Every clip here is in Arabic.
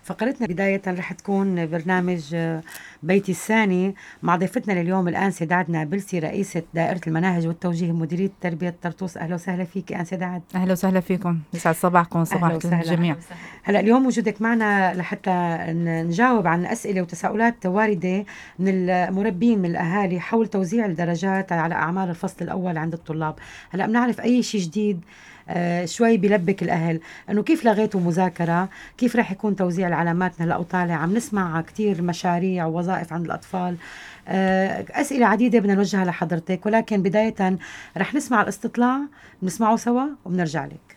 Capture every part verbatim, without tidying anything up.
فقرتنا بداية رح تكون برنامج بيتي الثاني مع ضيفتنا لليوم الآنسة دعد نابلسي، رئيسة دائرة المناهج والتوجيه مديرية تربية طرطوس. أهلا وسهلا فيك أنسة دعد. أهلا وسهلا فيكم، يسعد صباحكم صباح الجميع. هلا اليوم وجودك معنا لحتى نجاوب عن أسئلة وتساؤلات واردة من المربين من الأهالي حول توزيع الدرجات على أعمال الفصل الأول عند الطلاب. هلا بنعرف أي شيء جديد آه شوي بلبك الأهل أنه كيف لغيتوا مذاكرة، كيف رح يكون توزيع العلامات هلأ وطالع. عم نسمع كتير مشاريع ووظائف عند الأطفال. آه أسئلة عديدة بدنا نوجهها لحضرتك، ولكن بداية رح نسمع الاستطلاع، نسمعه سوا وبنرجع لك.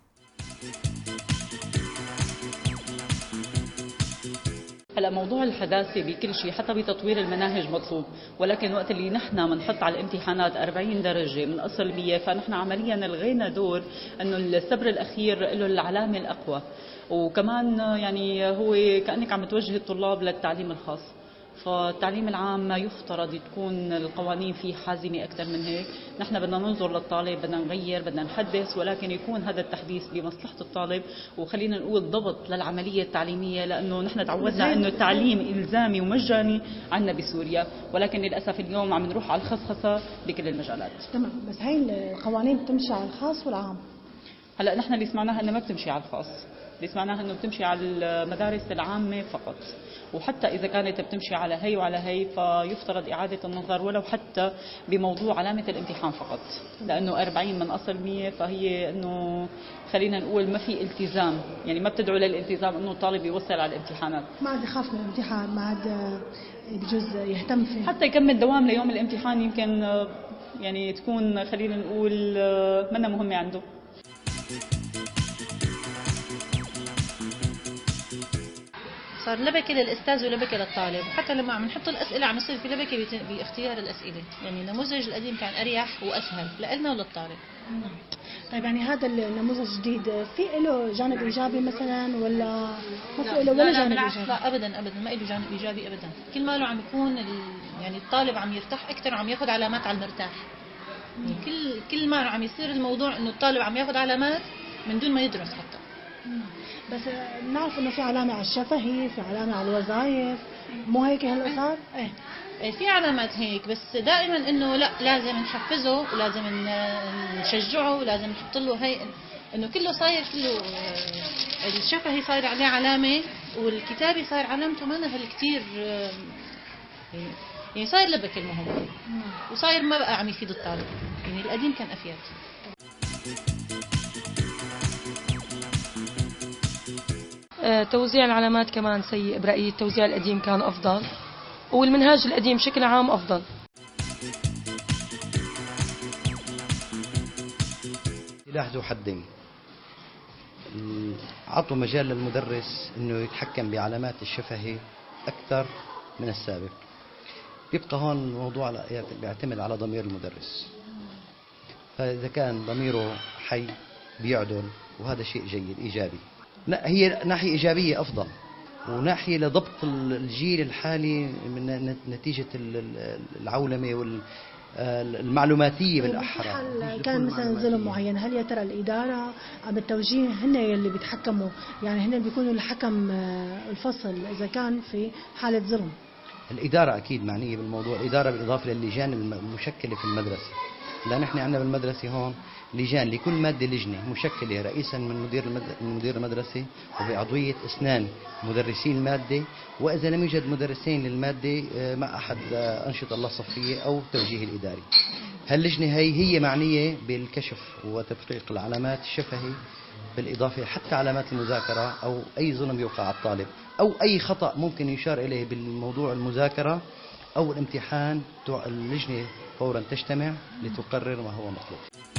هلا موضوع الحداثة بكل شيء حتى بتطوير المناهج مطلوب، ولكن وقت اللي نحن بنحط على الامتحانات أربعين درجة من أصل مية، فنحن عمليا لغينا دور انه الصبر الاخير له العلامة الاقوى. وكمان يعني هو كأنك عم توجه الطلاب للتعليم الخاص، فالتعليم العام ما يفترض تكون القوانين فيه حازمة أكثر من هيك. نحن بدنا ننظر للطالب، بدنا نغير، بدنا نحدث، ولكن يكون هذا التحديث بمصلحة الطالب، وخلينا نقول ضبط للعملية التعليمية، لأنه نحن تعودنا أنه التعليم إلزامي ومجاني عنا بسوريا، ولكن للأسف اليوم عم نروح على الخصخصة بكل المجالات. تمام، بس هاي القوانين بتمشي على الخاص والعام. هلا نحن اللي سمعناها انه ما بتمشي على الخاص، اللي سمعناها انه بتمشي على المدارس العامة فقط، وحتى إذا كانت بتمشي على هي وعلى هي فيفترض إعادة النظر ولو حتى بموضوع علامة الامتحان فقط، لأنه أربعين من أصل مية، فهي إنه خلينا نقول ما في التزام، يعني ما بتدعو للالتزام إنه الطالب يوصل على الامتحانات، ما عاد يخاف من الامتحان، ما عاد بجوز يهتم فيه، حتى يكمل دوام ليوم الامتحان يمكن يعني تكون خلينا نقول منا مهمة عنده. صار لبكة للأستاذ ولبكة للطالب، وحتى لما عم نحط الأسئلة عم يصير في لبكة باختيار الأسئلة، يعني النموذج القديم كان أريح وأسهل لنا وللطالب. طيب يعني هذا النموذج الجديد في له جانب إيجابي مثلا ولا ما في له ولا جانب إيجابي؟ لا أبدا أبدا ما له جانب إيجابي أبدا، كل ما له عم يكون يعني الطالب عم يرتاح أكثر وعم ياخذ علامات على المرتاح. يعني كل كل ما عم يصير الموضوع إنه الطالب عم ياخذ علامات من دون ما يدرس حتى. بس نعرف انه في علامه على الشفهي، في علامه على الوظائف، مو هيك هلا صار؟ ايه ايه في علامات هيك، بس دائما انه لا لازم نحفزه ولازم نشجعه ولازم نحط له هي انه كله صاير كله الشفهي صاير عليه علامه والكتابي صاير علامته ما نهل كثير، يعني صاير لبك المهم وصاير ما بقى عم يفيد الطالب، يعني القديم كان افيد. توزيع العلامات كمان سيء برأيي، التوزيع القديم كان أفضل والمنهاج القديم بشكل عام أفضل. سلاح ذو حدين، عطوا مجال للمدرس انه يتحكم بعلامات الشفهي اكثر من السابق. بيبقى هون الموضوع بيعتمد على ضمير المدرس، فاذا كان ضميره حي بيعدل، وهذا شيء جيد ايجابي. لا هي ناحية إيجابية أفضل، وناحية لضبط الجيل الحالي من نتيجة العولمة والمعلوماتية بالأحرى. كان مثلا ظلم معين، هل يا ترى الإدارة أم التوجيه هن اللي بيتحكموا، يعني هن بيكونوا الحكم الفصل إذا كان في حالة ظلم؟ الإدارة أكيد معنية بالموضوع، الإدارة بالإضافة للجان المشكلة في المدرسة، لأن نحن عندنا بالمدرسة هون لجان لكل مادة لجنة مشكلة رئيسا من مدير من مدير المدرسة وبعضوية اثنان مدرسين المادة، وإذا لم يوجد مدرسين للمادة مع أحد أنشطة الله الصفية أو توجيه الإداري. هاللجنة هي هي معنية بالكشف وتفريق العلامات الشفهي، بالإضافة حتى علامات المذاكرة أو أي ظلم يوقع على الطالب أو أي خطأ ممكن يشار إليه بالموضوع المذاكرة أو الامتحان. اللجنة فورا تجتمع لتقرر ما هو مطلوب.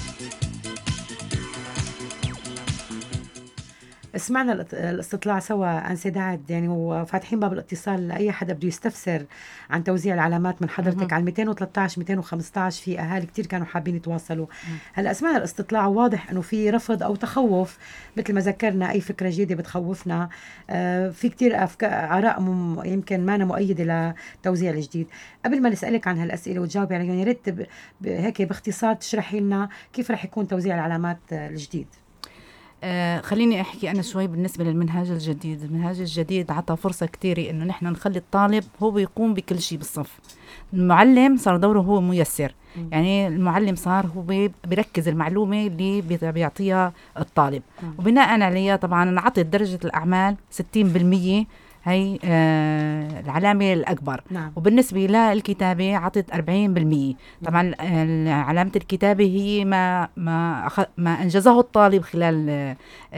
سمعنا الاستطلاع سوا أنسة دعد، يعني وفاتحين باب الاتصال لأي حدا بده يستفسر عن توزيع العلامات من حضرتك. على مئتين وثلاثة عشر مئتين وخمسة عشر في أهالي كتير كانوا حابين يتواصلوا. هلأ سمعنا الاستطلاع واضح أنه في رفض أو تخوف، مثل ما ذكرنا أي فكرة جديدة بتخوفنا. آه في كتير أفكار آراء يمكن ما أنا مؤيدة لتوزيع الجديد. قبل ما نسألك عن هالأسئلة وتجاوبي عليهم، يا ريت هيك باختصار تشرحي لنا كيف رح يكون توزيع العلامات الجديد. آه خليني أحكي أنا شوي بالنسبة للمنهاج الجديد. المنهاج الجديد عطى فرصة كتيرة إنه نحن نخلي الطالب هو يقوم بكل شيء بالصف. المعلم صار دوره هو ميسر، م. يعني المعلم صار هو بيركز المعلومة اللي بيعطيها الطالب، م. وبناء عليها طبعا أنا عطيت درجة الأعمال ستين بالمية هي آه العلامة الأكبر. نعم. وبالنسبة للكتابة عطيت أربعين بالمية. طبعا علامة الكتابة هي ما ما أخ... ما أنجزه الطالب خلال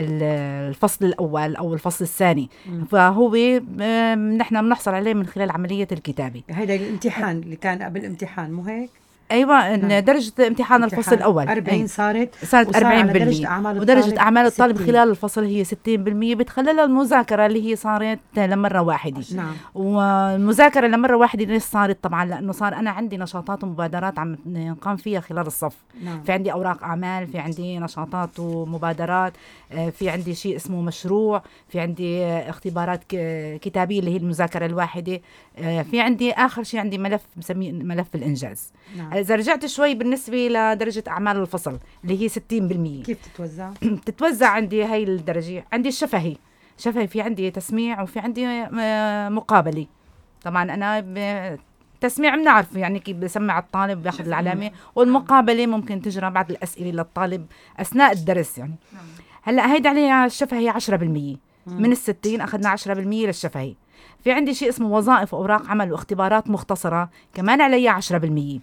الفصل الأول أو الفصل الثاني، م. فهو آه نحن بنحصل عليه من خلال عملية الكتابة. هذا الامتحان اللي كان قبل الامتحان مو هيك؟ ايوه نعم. درجه امتحان الفصل الاول أربعين صارت صارت أربعين بالمية، ودرجه اعمال الطالب خلال الفصل هي ستين بالمية، بتخللها المذاكره اللي هي صارت لمره واحده. نعم. والمذاكره لمره واحده ليش صارت؟ طبعا لانه صار انا عندي نشاطات ومبادرات عم نقام فيها خلال الصف. نعم. في عندي اوراق اعمال، في عندي نشاطات ومبادرات، في عندي شيء اسمه مشروع، في عندي اختبارات كتابيه اللي هي المذاكره الواحده، في عندي اخر شيء عندي ملف مسميه ملف الانجاز. نعم. إذا رجعت شوي بالنسبة لدرجة أعمال الفصل اللي هي ستين بالمية، كيف تتوزع؟ تتوزع عندي هاي الدرجة. عندي الشفهي، شفهي في عندي تسميع وفي عندي مقابلي. طبعا أنا تسميع بنعرف يعني كيف بسمع الطالب بياخذ العلامة، والمقابلة ممكن تجرى بعض الأسئلة للطالب أثناء الدرس يعني. هلأ هيدا عليها الشفهي عشرة بالمية من الستين، أخذنا عشرة بالمية للشفهي. في عندي شيء اسمه وظائف وأوراق عمل واختبارات مختصرة، كمان عليها عشرة بالمية.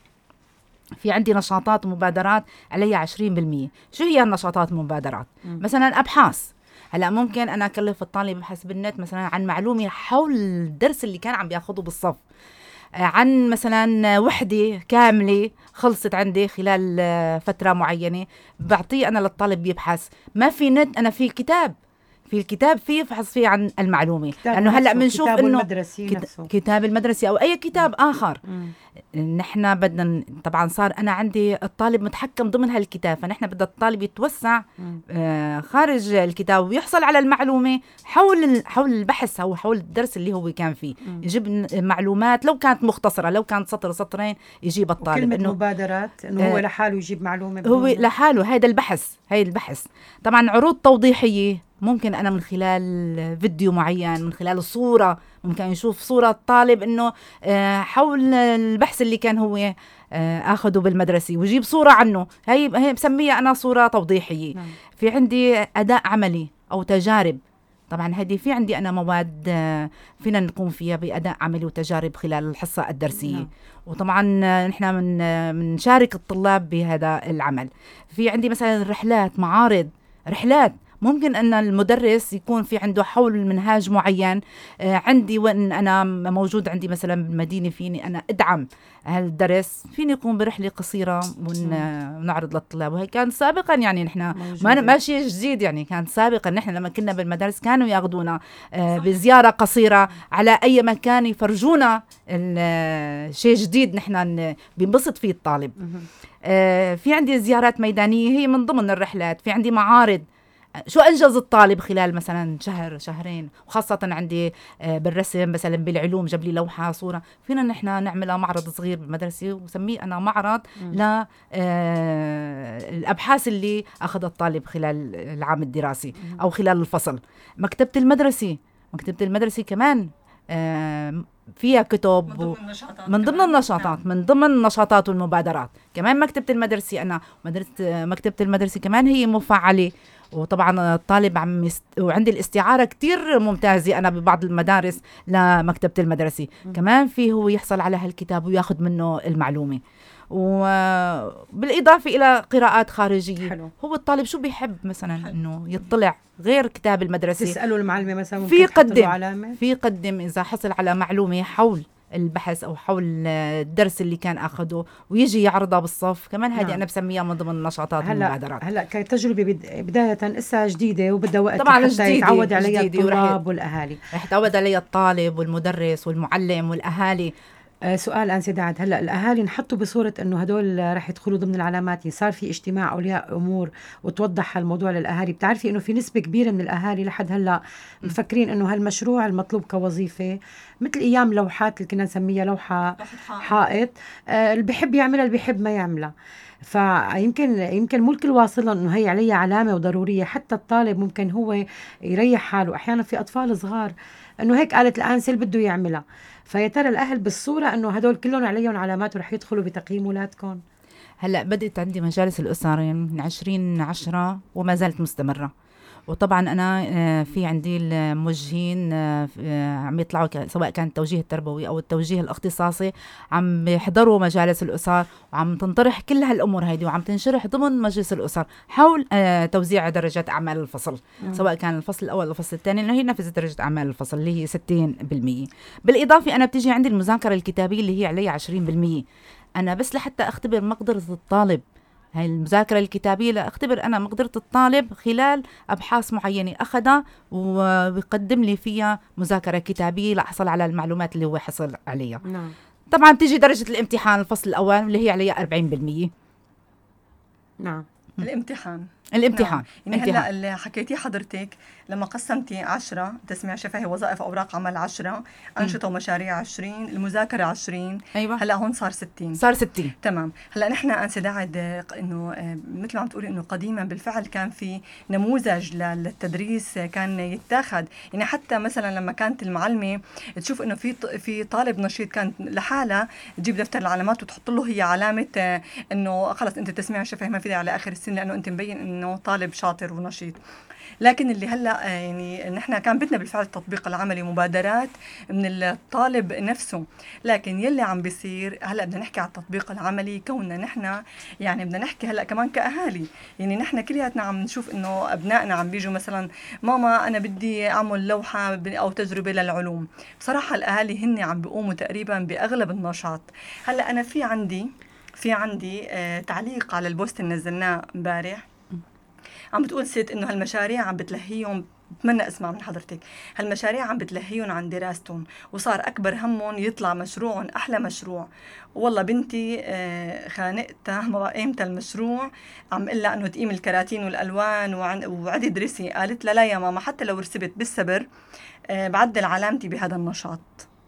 في عندي نشاطات ومبادرات عليها عشرين بالمية. شو هي النشاطات والمبادرات؟ م. مثلا أبحاث. هلا ممكن أنا أكلف الطالب يبحث بالنت مثلا عن معلومة حول الدرس اللي كان عم بياخده بالصف، عن مثلا وحدة كاملة خلصت عندي خلال فترة معينة، بعطيه أنا للطالب يبحث. ما في نت، أنا في كتاب، في الكتاب فيه فحص فيه عن المعلومة، لأنه هلأ بنشوف إنه كت... كتاب المدرسي أو أي كتاب آخر. نحن بدنا طبعا صار أنا عندي الطالب متحكم ضمن هالكتاب، فنحن بدنا الطالب يتوسع آه خارج الكتاب ويحصل على المعلومة حول حول البحث أو حول الدرس اللي هو كان فيه. م. يجيب معلومات لو كانت مختصرة، لو كانت سطر سطرين يجيب الطالب. كلمة إنه مبادرات إنه آه هو لحاله يجيب معلومة، هو لحاله. هذا البحث، هاي البحث. طبعا عروض توضيحية، ممكن أنا من خلال فيديو معين، من خلال الصورة، ممكن يشوف صورة الطالب إنه حول البحث اللي كان هو أخده بالمدرسة ويجيب صورة عنه. هي هي بسميها أنا صورة توضيحية. نعم. في عندي أداء عملي أو تجارب. طبعا هذه في عندي أنا مواد فينا نقوم فيها بأداء عملي وتجارب خلال الحصة الدرسية. نعم. وطبعا نحن من منشارك الطلاب بهذا العمل. في عندي مثلا رحلات، معارض، رحلات. ممكن أن المدرس يكون في عنده حول منهاج معين. آه عندي وإن أنا موجود عندي مثلا بالمدينة، فيني أنا أدعم هالدرس، فيني يقوم برحلة قصيرة ونعرض للطلاب. وهي كان سابقا يعني نحن ما ماشي جديد، يعني كان سابقا نحن لما كنا بالمدارس كانوا ياخذونا آه بزيارة قصيرة على أي مكان يفرجونا شيء جديد نحن بنبسط فيه الطالب. آه في عندي زيارات ميدانية هي من ضمن الرحلات. في عندي معارض، شو أنجز الطالب خلال مثلا شهر شهرين، وخاصة عندي بالرسم مثلا بالعلوم جاب لي لوحة صورة، فينا نحن نعملها معرض صغير بالمدرسة وسميه أنا معرض للأبحاث اللي أخذ الطالب خلال العام الدراسي أو خلال الفصل. مكتبة المدرسة، مكتبة المدرسة كمان فيها كتب من ضمن النشاطات، من ضمن النشاطات من ضمن النشاطات والمبادرات. كمان مكتبة المدرسة أنا مدرسة مكتبة المدرسة كمان هي مفعلة. وطبعا الطالب عم يست... وعندي الاستعارة كتير ممتازة أنا ببعض المدارس لمكتبة المدرسة. م. كمان فيه هو يحصل على هالكتاب وياخد منه المعلومة، وبالإضافة إلى قراءات خارجية. حلو. هو الطالب شو بيحب مثلا؟ حلو. إنه يطلع غير كتاب المدرسة، تسأله المعلمة مثلا في قدم في قدم إذا حصل على معلومة حول البحث أو حول الدرس اللي كان أخده ويجي يعرضها بالصف. كمان هذه. نعم. أنا بسميها من ضمن النشاطات والمبادرات. هلأ كتجربة بداية إسا جديدة وبدها وقت طبعا حتى يتعود عليها الطلاب والأهالي، رح يتعود عليها الطالب والمدرس والمعلم والأهالي. آه سؤال أنسي دعد، هلأ الأهالي نحطوا بصورة أنه هدول رح يدخلوا ضمن العلامات. صار في اجتماع أولياء أمور وتوضح الموضوع للأهالي. بتعرفي أنه في نسبة كبيرة من الأهالي لحد هلأ مفكرين أنه هالمشروع المطلوب كوظيفة مثل أيام لوحات اللي كنا نسميها لوحة حائط، آه اللي بيحب يعملها اللي بيحب ما يعملها. فيمكن يمكن مو الكل واصل لهم انه هي عليها علامه وضروريه. حتى الطالب ممكن هو يريح حاله، احيانا في اطفال صغار انه هيك قالت الانسه اللي بده يعملها. فيا ترى الاهل بالصوره انه هدول كلهم عليهم علامات ورح يدخلوا بتقييم اولادكم؟ هلا بدأت عندي مجالس الأسر من عشرين عشرة وما زالت مستمرة. وطبعا أنا في عندي الموجهين عم يطلعوا سواء كان التوجيه التربوي أو التوجيه الاختصاصي، عم يحضروا مجالس الأسر وعم تنطرح كل هالأمور هيدي وعم تنشرح ضمن مجلس الأسر حول توزيع درجات أعمال الفصل، م. سواء كان الفصل الأول أو الفصل الثاني، لأنه هي نفذت درجة أعمال الفصل اللي هي ستين بالمية. بالإضافة أنا بتيجي عندي المذاكرة الكتابية اللي هي عليها عشرين بالمية. أنا بس لحتى أختبر مقدرة الطالب، هاي المذاكرة الكتابية لأختبر أنا مقدرة الطالب خلال أبحاث معينة أخذها وبيقدم لي فيها مذاكرة كتابية لأحصل على المعلومات اللي هو حصل عليها. نعم. طبعا تيجي درجة الامتحان الفصل الأول اللي هي عليها أربعين بالمية. نعم. الامتحان الامتحان نعم. يعني هلا اللي حكيتيه حضرتك لما قسمتي عشرة تسميع شفهي وظائف أوراق عمل عشرة، أنشطة ومشاريع عشرين، المذاكرة عشرين. أيوة. هلا هون صار ستين. صار ستين. تمام. هلا نحن أنسة داعد إنه مثل ما عم تقولي إنه قديما بالفعل كان في نموذج للتدريس كان يتاخد، يعني حتى مثلا لما كانت المعلمة تشوف إنه في في طالب نشيط كانت لحالها تجيب دفتر العلامات وتحط له هي علامة إنه خلص أنت تسميع شفهي ما في على آخر السنة لأنه أنت مبين إنه طالب شاطر ونشيط. لكن اللي هلا يعني نحن كان بدنا بالفعل التطبيق العملي مبادرات من الطالب نفسه، لكن يلي عم بيصير هلا بدنا نحكي على التطبيق العملي كوننا نحن يعني بدنا نحكي هلا كمان كأهالي، يعني نحن كلياتنا عم نشوف انه ابنائنا عم بيجوا مثلا ماما انا بدي اعمل لوحه او تجربه للعلوم. بصراحه الاهالي هن عم بيقوموا تقريبا باغلب النشاط. هلا انا في عندي في عندي آه تعليق على البوست اللي نزلناه امبارح، عم بتقول ست انه هالمشاريع عم بتلهيهم، بتمنى اسمع من حضرتك، هالمشاريع عم بتلهيهم عن دراستهم وصار اكبر همهم يطلع مشروعهم احلى مشروع. والله بنتي آه خانقتها ما قيمتها المشروع، عم قلها انه تقيم الكراتين والالوان وعدي درسي، قالت لا لا يا ماما حتى لو رسبت بالصبر آه بعدل علامتي بهذا النشاط.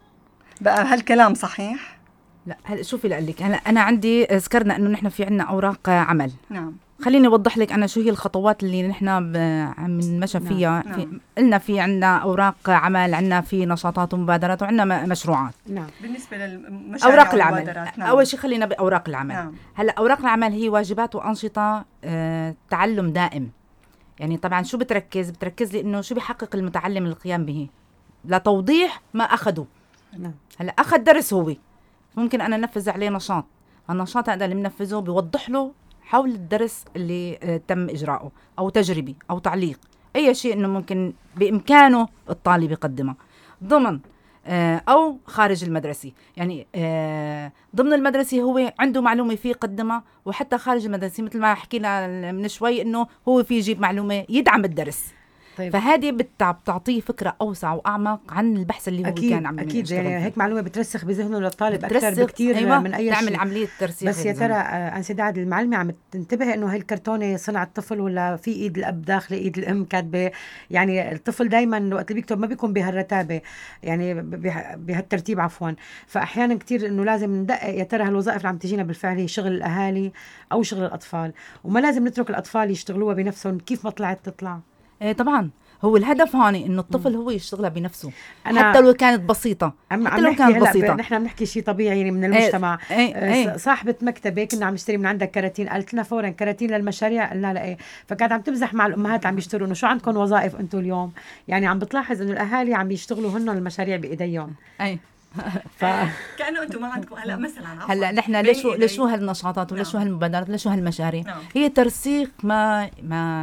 بقى هالكلام صحيح؟ لا هلا شوفي لقلك هلا انا عندي ذكرنا انه نحن في عنا اوراق عمل. نعم. خليني اوضح لك انا شو هي الخطوات اللي نحن عم نمشي فيها. نعم. في قلنا في عندنا اوراق عمل، عندنا في نشاطات ومبادرات، وعندنا مشروعات. نعم. بالنسبه للمشاريع اوراق العمل. نعم. اول شيء خلينا باوراق العمل. نعم. هلا اوراق العمل هي واجبات وانشطه آه تعلم دائم. يعني طبعا شو بتركز بتركز لي انه شو بيحقق المتعلم القيام به لتوضيح ما اخذه. نعم. هلا اخذ درس هو ممكن انا انفذ عليه نشاط، النشاط هذا اللي بنفذه بيوضح له حول الدرس اللي آه تم اجراؤه او تجربي او تعليق، اي شيء انه ممكن بامكانه الطالب يقدمه ضمن آه او خارج المدرسي. يعني آه ضمن المدرسي هو عنده معلومه فيه يقدمها، وحتى خارج المدرسي مثل ما حكينا من شوي انه هو فيه يجيب معلومه يدعم الدرس. طيب. فهذه بتعطيه فكرة أوسع وأعمق عن البحث اللي هو أكيد كان عم أكيد يعني هيك معلومة بترسخ بذهنه للطالب أكثر بكتير أيوة من أي شيء. تعمل عملية ترسيخ. بس يا ترى أنسة داعد المعلمة عم تنتبه إنه هاي الكرتونة صنع الطفل ولا في إيد الأب داخل إيد الأم كاتبة؟ يعني الطفل دايما وقت اللي بيكتب ما بيكون بهالرتابة، يعني بهالترتيب عفوا. فأحيانا كتير إنه لازم ندقق يا ترى هالوظائف اللي عم تجينا بالفعل هي شغل الأهالي أو شغل الأطفال، وما لازم نترك الأطفال يشتغلوها بنفسهم كيف ما طلعت تطلع. إيه طبعا هو الهدف هون انه الطفل هو يشتغلها بنفسه أنا حتى لو كانت بسيطه. عم حتى لو كانت بسيطه نحن بنحكي شيء طبيعي يعني من المجتمع. ايه ايه صاحبه مكتبه كنا عم نشتري من عندك كراتين، قالت لنا فورا كراتين للمشاريع، قلنا لها ايه، فكانت عم تمزح مع الامهات اللي عم يشتروا انه شو عندكم وظائف انتم اليوم. يعني عم بتلاحظ انه الاهالي عم يشتغلوا هن المشاريع بايديهم. اي ف... كأنه أنتم ما عندكم هلا مثلا هلا نحن ليش ليش هالنشاطات ولا شو هالمبادرات ولا شو هالمشاريع؟ نعم. هي ترسيخ ما ما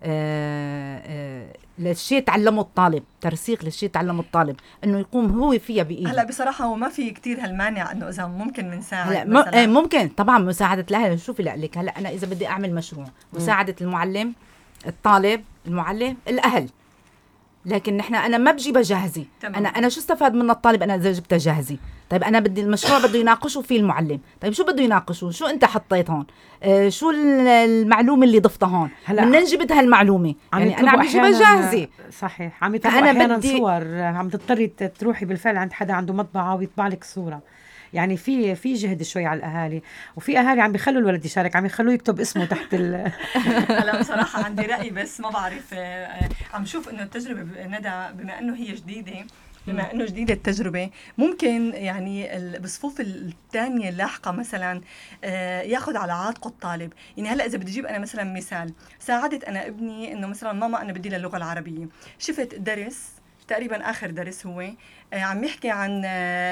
آه آه للشيء تعلمه الطالب، ترسيخ للشيء تعلمه الطالب انه يقوم هو فيها بايده. هلا بصراحه هو ما في كتير هالمانع انه اذا ممكن بنساعد هلا مثلا. ممكن طبعا مساعده الاهل. شوفي لك هلا انا اذا بدي اعمل مشروع مساعده المعلم الطالب المعلم الاهل، لكن نحن انا ما بجيبها جاهزه. انا انا شو استفاد من الطالب انا اذا جبتها جاهزه؟ طيب انا بدي المشروع بده يناقشه فيه المعلم، طيب شو بده يناقشه؟ شو انت حطيت هون؟ آه شو المعلومه اللي ضفتها هون؟ من نجبت هالمعلومه؟ يعني انا عم بجيبها جاهزه. صحيح عم يطلبوا احيانا بدي صور، عم تضطري تروحي بالفعل عند حدا عنده مطبعه ويطبع لك صوره. يعني في في جهد شوي على الاهالي، وفي اهالي عم بيخلوا الولد يشارك، عم يخلوه يكتب اسمه تحت ال هلا بصراحه عندي راي بس ما بعرف، عم شوف انه التجربه ندى بما انه هي جديده بما انه جديده التجربه ممكن يعني بصفوف الثانيه اللاحقه مثلا ياخذ على عاتقه الطالب. يعني هلا اذا بدي اجيب انا مثلا مثال، ساعدت انا ابني انه مثلا ماما انا بدي له اللغه العربيه، شفت درس تقريبا اخر درس هو عم يحكي عن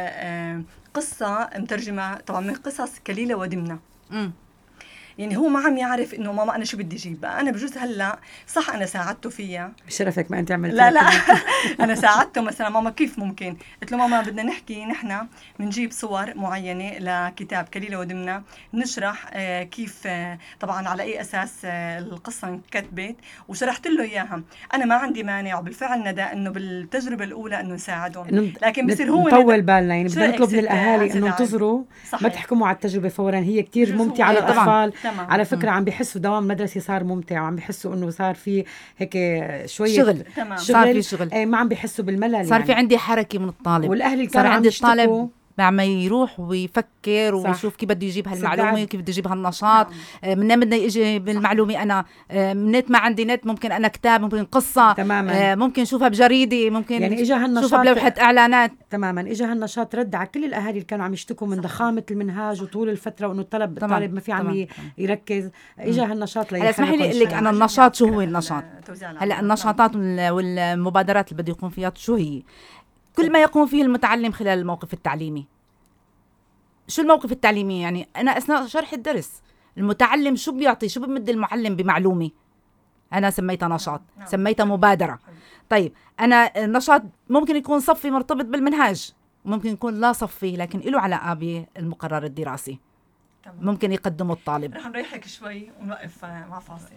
قصه مترجمه طبعا من قصص كليله ودمنه. يعني هو ما عم يعرف انه ماما انا شو بدي اجيب. انا بجوز هلا صح انا ساعدته فيها، بشرفك ما انت عملت. لا لا انا ساعدته مثلا ماما كيف ممكن، قلت له ماما بدنا نحكي نحن بنجيب صور معينه لكتاب كليله ودمنه، نشرح آه كيف آه طبعا على اي اساس آه القصه انكتبت، وشرحت له اياها. انا ما عندي مانع، وبالفعل ندى انه بالتجربه الاولى انه نساعدهم، لكن بصير هو نطول بالنا. يعني بدنا نطلب من الاهالي انه انتظروا، ما تحكموا على التجربه فورا، هي كثير ممتعه على الاطفال. تمام. على فكرة م. عم بيحسوا دوام مدرسي صار ممتع، وعم بيحسوا انه صار في هيك شوية شغل, شغل. صار في شغل، ايه ما عم بيحسوا بالملل، صار يعني. في عندي حركة من الطالب، والاهل اللي صار كانوا عندي عم الطالب عم يروح ويفكر ويشوف كيف بده يجيب هالمعلومه، كيف بده يجيب هالنشاط. نعم. من بدنا يجي بالمعلومه انا من نت، ما عندي نت، ممكن انا كتاب، ممكن قصه. تماما. ممكن شوفها بجريده، ممكن يعني اجى هالنشاط شوفها بلوحه اعلانات. تماما. اجى هالنشاط رد على كل الاهالي اللي كانوا عم يشتكوا من ضخامه المنهاج وطول الفتره، وانه الطلب الطالب ما في عم يركز. اجى هالنشاط لي. هلا اسمحي لي اقول لك انا النشاط شو هو النشاط. هلا النشاطات والمبادرات اللي بده يقوم فيها شو هي؟ كل ما يقوم فيه المتعلم خلال الموقف التعليمي. شو الموقف التعليمي؟ يعني أنا أثناء شرح الدرس المتعلم شو بيعطي، شو بمد المعلم بمعلومة، أنا سميتها نشاط، سميتها مبادرة. طيب أنا النشاط ممكن يكون صفي مرتبط بالمنهاج، ممكن يكون لا صفي لكن له علاقة بالمقرر الدراسي، ممكن يقدمه الطالب. رح نريحك شوي ونوقف مع فاصل.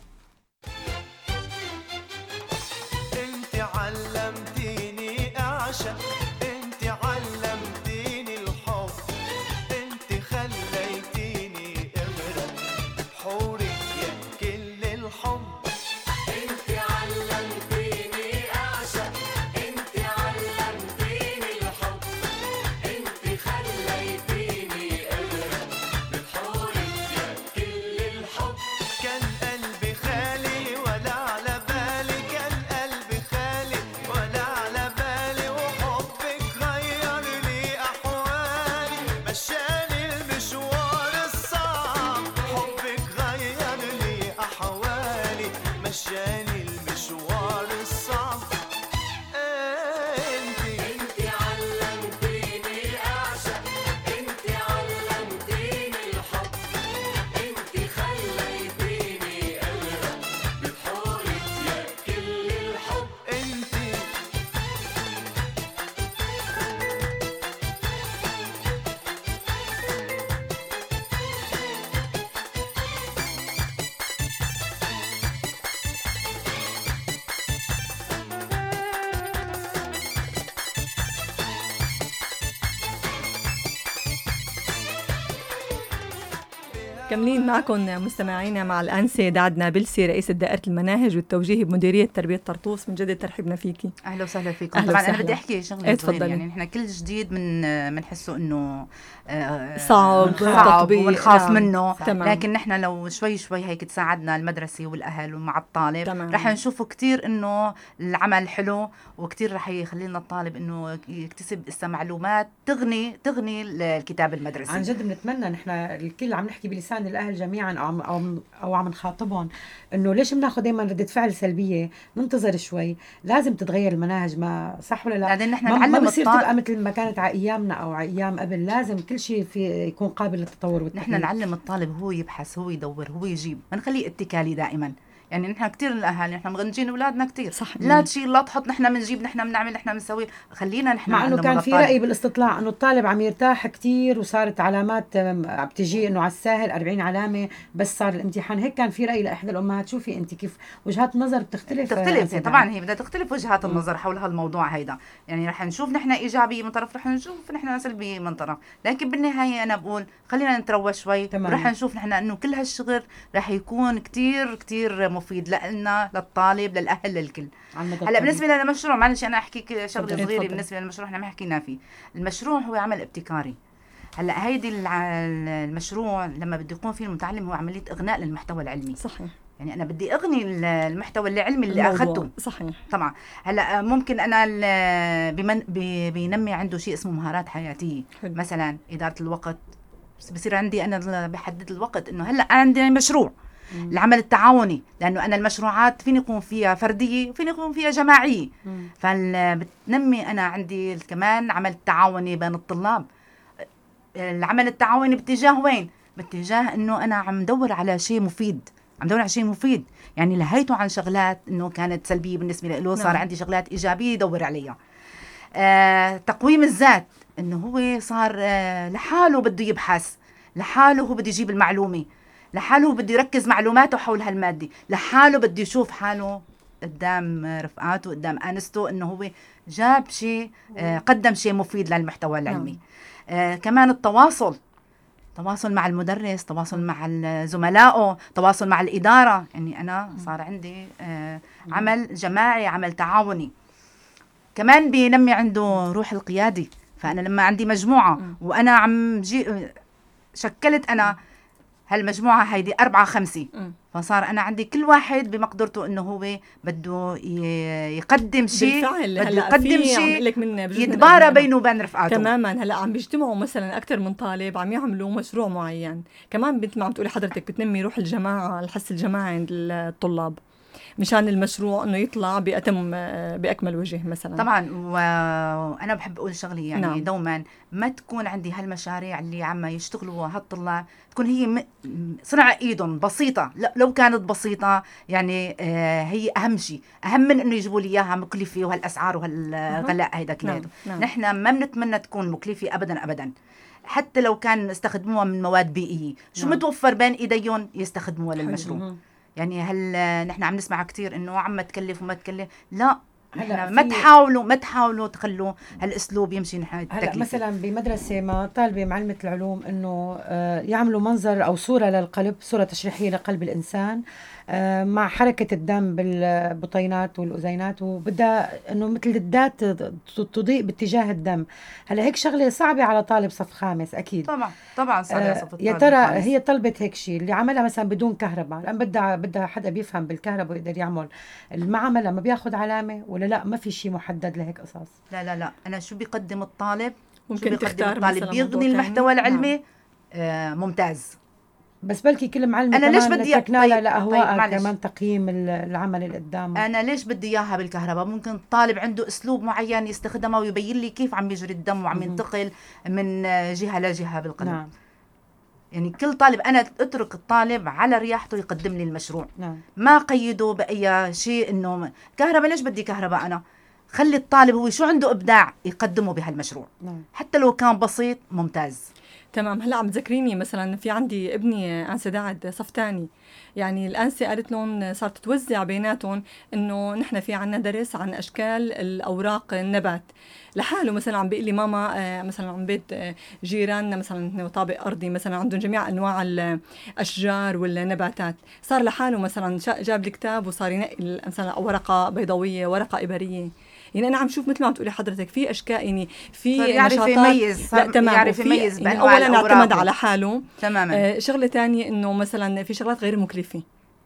انت علمتيني اعشق، انت علمتيني الحب، انت خليتيني اغرق بحورك يا كل الحب. انت علمتيني اعشق، انت علمتيني الحب، انت خليتيني اغرق بحورك يا كل الحب. كان قلبي خالي ولا على بالي، كان قلبي خالي ولا على بالي، وحبك غير لي أحوالي، مشاني المشوار الصعب. حبك غير لي أحوالي، مشاني المشوار الصعب. انتي انتي علمتيني أعشق، انتي علمتيني الحب، انتي خليتيني أغرق بحورك يا كل الحب. انتي كملين معكم مستمعينا مع الأنسة دعد نابلسي، رئيسة دائرة المناهج والتوجيه بمديرية تربية طرطوس. من جديد ترحيبنا فيكي. أهلا وسهلا فيكم. طبعا أنا بدي أحكي شغلة صغيرة، يعني نحن كل جديد من بنحسه إنه صعب صعب ونخاف نعم. منه. تمام. لكن نحن لو شوي شوي هيك تساعدنا المدرسة والأهل ومع الطالب تمام. رح نشوفه كتير إنه العمل حلو، وكتير رح يخلينا الطالب إنه يكتسب إسا معلومات تغني تغني الكتاب المدرسي. عن جد بنتمنى نحن الكل عم نحكي بلسان الأهل جميعا أو عم أو, أو عم نخاطبهم إنه ليش بناخذ دائما ردة فعل سلبية. ننتظر شوي، لازم تتغير المناهج، ما صح ولا لا؟ لازم نحن نعلم ما بصير الطالب... تبقى مثل ما كانت على أيامنا أو على أيام قبل. لازم كل شيء في يكون قابل للتطور والتحديث. نحن نعلم الطالب هو يبحث، هو يدور، هو يجيب، ما نخليه اتكالي دائما. يعني نحن كتير الاهالي نحن مغنجين اولادنا كتير، صح. لا تشيل لا تحط، نحن بنجيب، نحن بنعمل، نحن بنسوي. خلينا نحن مع انه كان في راي بالاستطلاع انه الطالب عم يرتاح كتير، وصارت علامات عم تجي انه على الساهل أربعين علامه بس صار الامتحان. هيك كان في راي لاحدى الامهات. شوفي انت كيف وجهات النظر بتختلف. تختلف طبعا، هي بدها تختلف وجهات النظر حول هالموضوع هيدا. يعني رح نشوف نحن ايجابي من طرف، رح نشوف نحن سلبي من طرف، لكن بالنهايه انا بقول خلينا نتروى شوي، ورح نشوف نحن انه كل هالشغل رح يكون كتير كتير مفيد لنا، للطالب، للاهل، للكل. هلا بالنسبه للمشروع، معلش انا احكي شغله صغيره بالنسبه للمشروع احنا ما حكينا فيه. المشروع هو عمل ابتكاري، هلا هيدي الع- المشروع لما بده يكون فيه المتعلم هو عمليه اغناء للمحتوى العلمي. صحيح. يعني انا بدي اغني ال- المحتوى العلمي اللي الموضوع. اخذته. صحيح. طبعا هلا ممكن انا ال- بمن بي- بينمي عنده شيء اسمه مهارات حياتيه. حلو. مثلا اداره الوقت، بس بصير عندي انا ال- بحدد الوقت انه هلا عندي مشروع مم. العمل التعاوني، لانه انا المشروعات فيني يكون فيها فرديه وفيني يكون فيها جماعيه. مم. فبتنمي انا عندي كمان عمل تعاوني بين الطلاب. العمل التعاوني باتجاه وين؟ باتجاه انه انا عم دور على شيء مفيد، عم دور على شيء مفيد، يعني لهيته عن شغلات انه كانت سلبيه بالنسبه له، صار نعم. عندي شغلات ايجابيه يدور عليها. آه، تقويم الذات، انه هو صار آه لحاله بده يبحث، لحاله هو بده يجيب المعلومه، لحاله هو بده يركز معلوماته حول هالماده، لحاله بده يشوف حاله قدام رفقاته، قدام انسته، انه هو جاب شيء، آه قدم شيء مفيد للمحتوى العلمي. نعم. آه كمان التواصل، تواصل مع المدرس، تواصل مع زملائه، تواصل مع الإدارة. يعني أنا صار عندي آه عمل جماعي، عمل تعاوني. كمان بينمي عنده روح القيادي. فأنا لما عندي مجموعة وأنا عم جي شكلت أنا هالمجموعة هيدي أربعة خمسة، مم. فصار أنا عندي كل واحد بمقدرته إنه هو بده ي- يقدم شيء، بالفعل بده هلا يقدم في عم شيء بقول لك من بجوز من يتبارى أبنائنا. بينه وبين رفقاته. تماما. هلا عم بيجتمعوا مثلا اكثر من طالب عم يعملوا مشروع معين، كمان مثل ما عم تقولي حضرتك بتنمي روح الجماعه، الحس الجماعي عند الطلاب مشان المشروع انه يطلع بأتم باكمل وجه مثلا. طبعا وانا بحب اقول شغله، يعني نعم. دوما ما تكون عندي هالمشاريع اللي عم يشتغلوا هالطلاب تكون هي م- صنع ايدهم بسيطه، لا لو كانت بسيطه يعني آه هي اهم شيء، اهم من انه يجيبوا لي اياها مكلفه وهالاسعار وهالغلاء هيدا كلياته. نعم. نحن ما بنتمنى تكون مكلفه ابدا ابدا، حتى لو كان استخدموها من مواد بيئيه، شو نعم. متوفر بين ايديهم يستخدموها للمشروع. مهم. يعني هل نحن عم نسمع كثير انه عم تكلف وما تكلف، لا هلا نحن ما في- تحاولوا ما تحاولوا تخلوا هالاسلوب يمشي نحو هلا التكلفه. مثلا بمدرسه ما طالبه معلمه العلوم انه آه، يعملوا منظر او صوره للقلب، صوره تشريحيه لقلب الانسان آه، مع حركه الدم بالبطينات والاذينات، وبدها انه مثل الدات تضيء باتجاه الدم. هلا هيك شغله صعبه على طالب صف خامس اكيد. طبعا طبعا صار آه، يصف يا الطالب ترى الخامس. هي طلبت هيك شيء اللي عملها مثلا بدون كهرباء، لان بدها بدها حدا بيفهم بالكهرباء ويقدر يعمل المعمل، لما بياخذ علامه ولا لا ما في شيء محدد لهيك قصص؟ لا لا لا انا شو بيقدم الطالب، شو ممكن بيقدم تختار الطالب مثلاً موضوع بيغني تاني. المحتوى نعم. العلمي. آه ممتاز. بس بلكي كل معلمة أنا كمان ليش بدي- تركنا طيب- لها طيب لأهواء معلش. كمان تقييم ال- العمل اللي قدامه. انا ليش بدي اياها بالكهرباء؟ ممكن الطالب عنده اسلوب معين يستخدمه ويبين لي كيف عم يجري الدم وعم مهم. ينتقل من آه، جهه لجهه بالقلب. نعم يعني كل طالب انا اترك الطالب على رياحته يقدم لي المشروع، نعم ما قيده باي شيء. انه كهرباء ليش بدي كهرباء؟ انا خلي الطالب هو شو عنده ابداع يقدمه بهالمشروع، نعم حتى لو كان بسيط ممتاز. تمام. هلا عم تذكريني مثلا في عندي ابني انسه داعد صف ثاني، يعني الانسه قالت لهم صارت توزع بيناتهم انه نحن في عنا درس عن اشكال الاوراق النبات لحاله. مثلا عم بيقول لي ماما آه مثلا عم بيت آه جيراننا مثلا طابق ارضي مثلا عندهم جميع انواع الاشجار والنباتات، صار لحاله مثلا شا- جاب لي كتاب وصار ينقي مثلا ورقه بيضاويه ورقه ابريه. يعني انا عم شوف مثل ما عم تقولي حضرتك في اشكال، يعني في صار يعرف نشاطات- يميز، لا صار تمام. يعرف وفي- يميز يعني بأنواع اولا الأوراق. اعتمد على حاله تماما. آه شغله تانية انه مثلا في شغلات غير مكلفه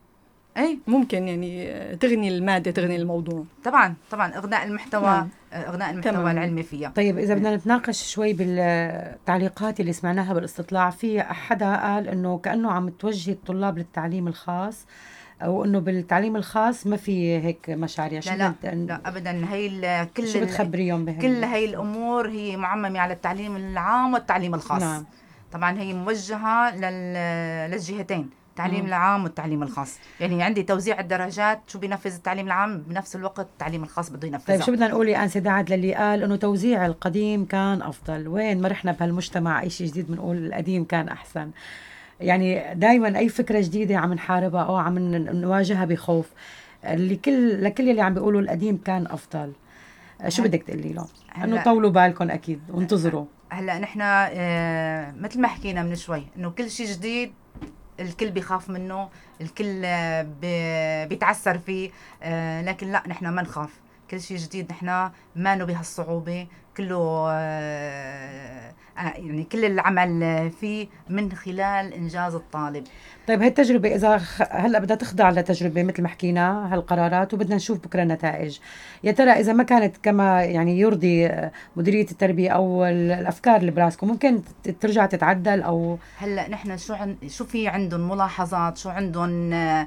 اي ممكن يعني آه، تغني الماده تغني الموضوع. طبعا طبعا اغناء المحتوى نعم. آه، اغناء المحتوى تمام. العلمي فيها. طيب إذا بدنا نتناقش شوي بالتعليقات اللي سمعناها بالاستطلاع، في أحدها قال إنه كأنه عم توجه الطلاب للتعليم الخاص، أو إنه بالتعليم الخاص ما في هيك مشاريع. شو لا لا, بت- لا ابدا. هي ال- كل شو ال- بتخبريهم بهي كل هي الامور هي معممه على التعليم العام والتعليم الخاص. نعم. طبعا هي موجهه لل- للجهتين، التعليم مم. العام والتعليم الخاص. يعني عندي توزيع الدرجات، شو بينفذ التعليم العام بنفس الوقت التعليم الخاص بده ينفذها. طيب شو بدنا نقول يا أنسة داعد للي قال إنه توزيع القديم كان أفضل؟ وين ما رحنا بهالمجتمع أي شيء جديد بنقول القديم كان أحسن. يعني دايما أي فكرة جديدة عم نحاربها أو عم ن- نواجهها بخوف. اللي كل لكل اللي عم بيقولوا القديم كان أفضل، شو هل- بدك تقولي له؟ هلا- إنه طولوا بالكم أكيد وانتظروا. هلا نحن آه، مثل ما حكينا من شوي انه كل شيء جديد الكل بيخاف منه، الكل آه، بي- بيتعسر فيه، آه، لكن لا نحن ما نخاف. كل شيء جديد نحن ما له بهالصعوبة، كله آه يعني كل العمل فيه من خلال إنجاز الطالب. طيب هاي التجربة إذا خ... هلا بدها تخضع لتجربة مثل ما حكينا هالقرارات وبدنا نشوف بكرة النتائج، يا ترى إذا ما كانت كما يعني يرضي مديرية التربية أو الأفكار اللي براسكم ممكن ترجع تتعدل؟ أو هلا نحن شو عن... شو في عندهم ملاحظات، شو عندهم آه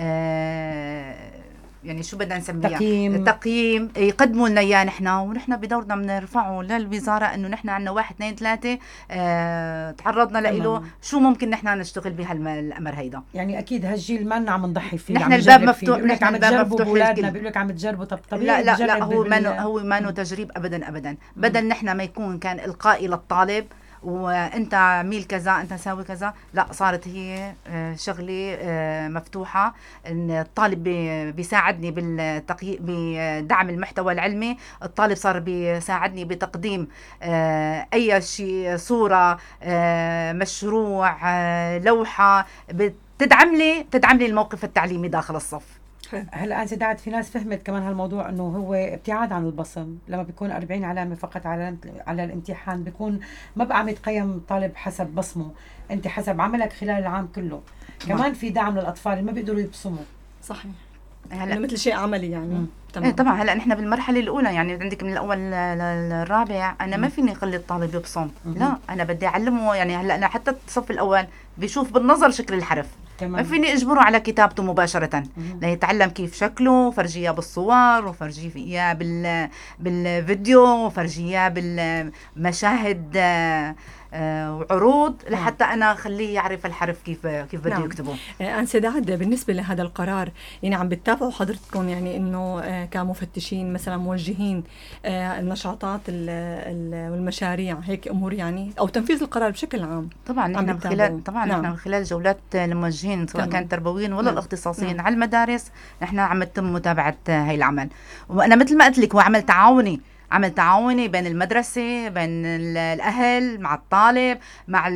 آه يعني شو بدنا نسميها تقييم تقييم يقدموا لنا اياه نحن، ونحن بدورنا بنرفعه للوزاره انه نحن عندنا واحد اثنين ثلاثه اه تعرضنا له، شو ممكن نحن نشتغل بهالامر هيدا. يعني اكيد هالجيل ما عم نضحي فيه، نحن الباب مفتوح، نحن عم تجربوا باولادنا، بيقول لك عم تجربوا. طب طبيعي لا لا لا هو ما هو ما تجريب ابدا ابدا، بدل نحن ما يكون كان القائي للطالب وانت عميل كذا انت ساوي كذا، لا صارت هي شغله مفتوحه، ان الطالب بيساعدني بالتقييم بدعم المحتوى العلمي، الطالب صار بيساعدني بتقديم اي شيء، صوره، مشروع، لوحه بتدعم لي تدعم لي الموقف التعليمي داخل الصف. هلا أنسة دعت في ناس فهمت كمان هالموضوع انه هو ابتعاد عن البصم، لما بيكون أربعين علامه فقط على على الامتحان بيكون ما بقى عم يتقيم الطالب حسب بصمه، انت حسب عملك خلال العام كله. كمان في دعم للاطفال اللي ما بيقدروا يبصموا. صحيح، هلا مثل شيء عملي يعني. تمام. ايه طبعا هلا نحن بالمرحله الاولى يعني عندك من الاول للرابع انا ما فيني اخلي الطالب يبصم، لا انا بدي اعلمه. يعني هلا انا حتى الصف الاول بيشوف بالنظر شكل الحرف، تمام. ما فيني اجبره على كتابته مباشره، ليتعلم كيف شكله، فرجيه بالصور وفرجيه اياه بال بالفيديو وفرجيه بالمشاهد آه وعروض لحتى انا اخليه يعرف الحرف كيف كيف بده نعم. يكتبه. آه أنسة دعد، بالنسبه لهذا القرار يعني عم بتتابعوا حضرتكم يعني انه آه كمفتشين مثلا موجهين آه النشاطات والمشاريع هيك امور يعني، او تنفيذ القرار بشكل عام؟ طبعا نحن من خلال طبعا نحن نعم. من خلال جولات الموجهين سواء كان تربويين ولا نعم. الاختصاصيين نعم. على المدارس نحن عم تتم متابعه هاي العمل، وانا مثل ما قلت لك هو عمل تعاوني، عمل تعاوني بين المدرسة، بين الأهل مع الطالب مع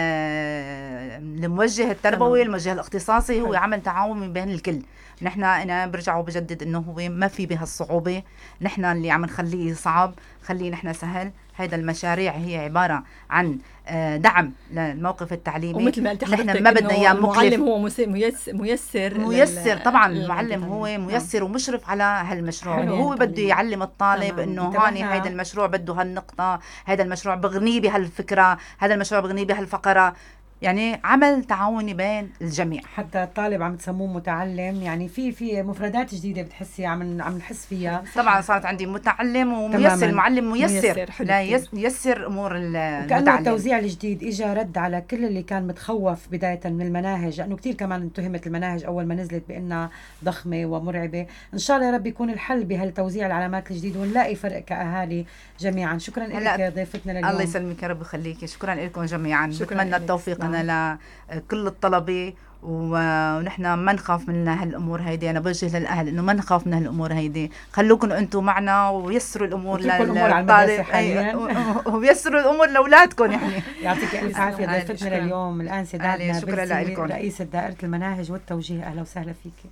الموجه التربوي، الموجه الاختصاصي، هو عمل تعاوني بين الكل. نحن أنا برجع وبجدد إنه هو ما في بهالصعوبة، نحن اللي عم نخليه صعب خليه نحن سهل. هيدا المشاريع هي عبارة عن دعم للموقف التعليمي، ومثل ما قلت نحن ما بدنا اياه مكلف. المعلم هو ميسر ميسر, ميسر طبعا المعلم هو ميسر ومشرف على هالمشروع، هو بده يعلم الطالب انه هاني هيدا المشروع بده هالنقطة، هيدا المشروع بغنيه بهالفكرة، هذا المشروع بغنيه بهالفقرة، يعني عمل تعاوني بين الجميع. حتى الطالب عم تسموه متعلم، يعني في في مفردات جديدة بتحسي عم عم نحس فيها. طبعا صارت عندي متعلم وميسر، المعلم ميسر, ميسر. لا يسر امور المتعلم. وكأنه التوزيع الجديد اجى رد على كل اللي كان متخوف بداية من المناهج، لانه كثير كمان اتهمت المناهج اول ما نزلت بانها ضخمة ومرعبة. ان شاء الله يا رب يكون الحل بهالتوزيع العلامات الجديد ونلاقي فرق كاهالي جميعا. شكرا لك ضيفتنا لليوم. الله يسلمك يا رب ويخليكي، شكرا لكم جميعا، بتمنى التوفيق لكل الطلبة، ونحن ما نخاف من هالامور هيدي. انا بوجه للاهل انه ما نخاف من هالامور هيدي، خلوكم انتم معنا ويسروا الامور للطالب ويسروا الامور لاولادكم. يعني يعطيك الف عافيه ضيفتنا لليوم الانسه دعنا، شكرا لكم، رئيسه دائره المناهج والتوجيه. اهلا وسهلا فيكي.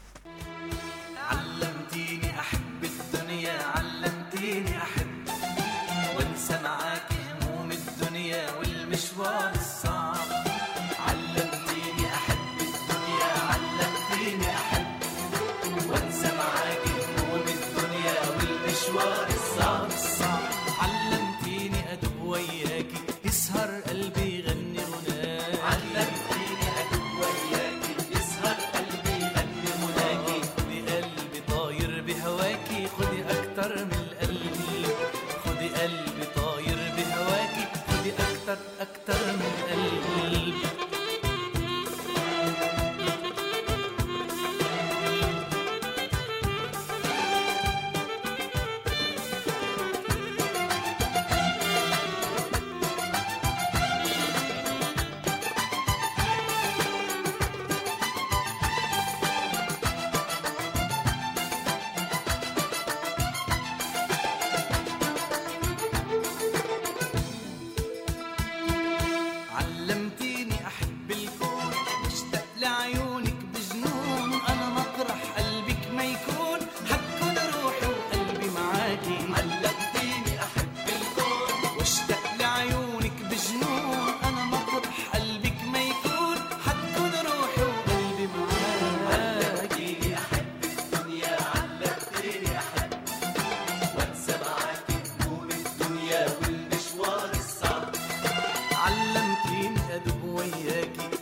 علمتيني احب الدنيا، علمتيني احب وانسى معاك هموم الدنيا والمشوار الصعب. علمتيني احب الدنيا، علمتيني احب وانسى معاك هموم الدنيا والمشوار الصعب الصعب. علمتيني ادوب وياكي يسهر قلبي يغني غناكي، علمتيني ادوب وياكي يسهر قلبي يغني غناكي. خدي قلبي طاير بهواكي، خدي اكتر من القلب، خدي قلبي طاير بهواكي، خدي اكتر اكتر من القلب.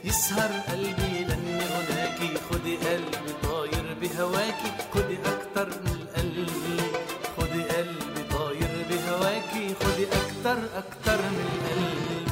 يسهر قلبي لاني هناكي، خدي قلبي طاير بهواكي، خدي اكتر من القلب، خدي قلبي طاير بهواكي، خدي اكتر اكتر من القلب.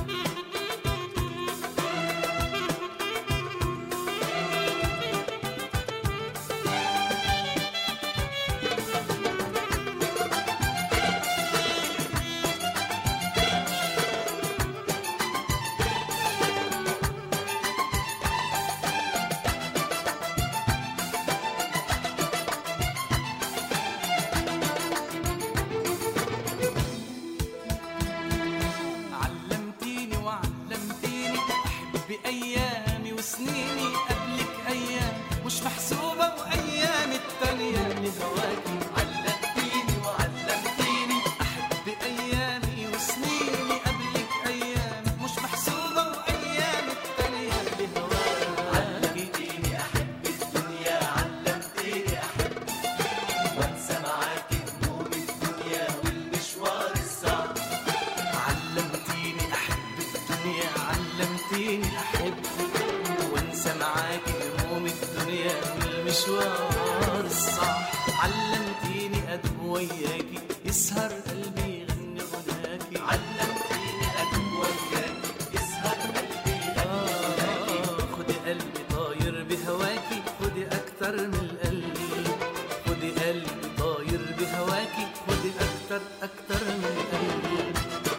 بأيامي وسنيني قبلك أيام مش محسوبة، وأيام التانية لهواكي. علمتيني وعلمتيني أحب أيامي وسنيني قبلك أيام مش محسوبة، وأيام التانية لهواكي. علمتيني أحب الدنيا، علمتيني أحب وأنسى معاكي هموم الدنيا والمشوار الصعب. علمتيني أحب الدنيا، علمتيني أحب وانسى معاكي هموم الدنيا والمشوار الصعب. علمتيني أدب وياكي، يسهر قلبي